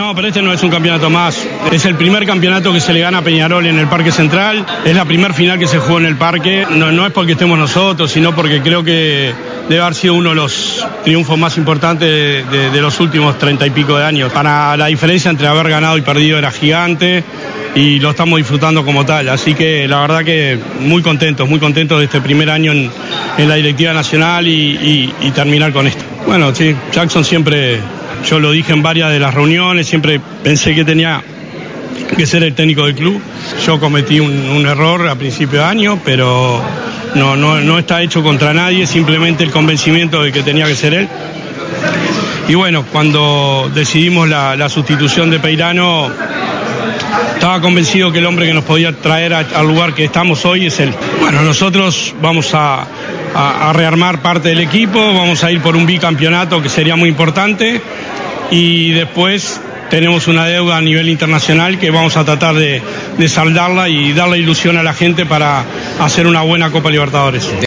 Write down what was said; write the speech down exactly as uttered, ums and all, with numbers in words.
No, pero este no es un campeonato más. Es el primer campeonato que se le gana a Peñarol en el Parque Central. Es la primera final que se jugó en el parque. No, no es porque estemos nosotros, sino porque creo que debe haber sido uno de los triunfos más importantes de, de, de los últimos treinta y pico de años. Para la diferencia entre haber ganado y perdido era gigante y lo estamos disfrutando como tal. Así que la verdad que muy contentos, muy contentos de este primer año en, en la directiva nacional y, y, y terminar con esto. Bueno, sí, Jackson siempre... Yo lo dije en varias de las reuniones, siempre pensé que tenía que ser el técnico del club. Yo cometí un, un error a principio de año, pero no, no, no está hecho contra nadie, simplemente el convencimiento de que tenía que ser él. Y bueno, cuando decidimos la, la sustitución de Peirano, estaba convencido que el hombre que nos podía traer a, al lugar que estamos hoy es él. Bueno, nosotros vamos a, a, a rearmar parte del equipo, vamos a ir por un bicampeonato que sería muy importante. Y después tenemos una deuda a nivel internacional que vamos a tratar de, de saldarla y darle ilusión a la gente para hacer una buena Copa Libertadores.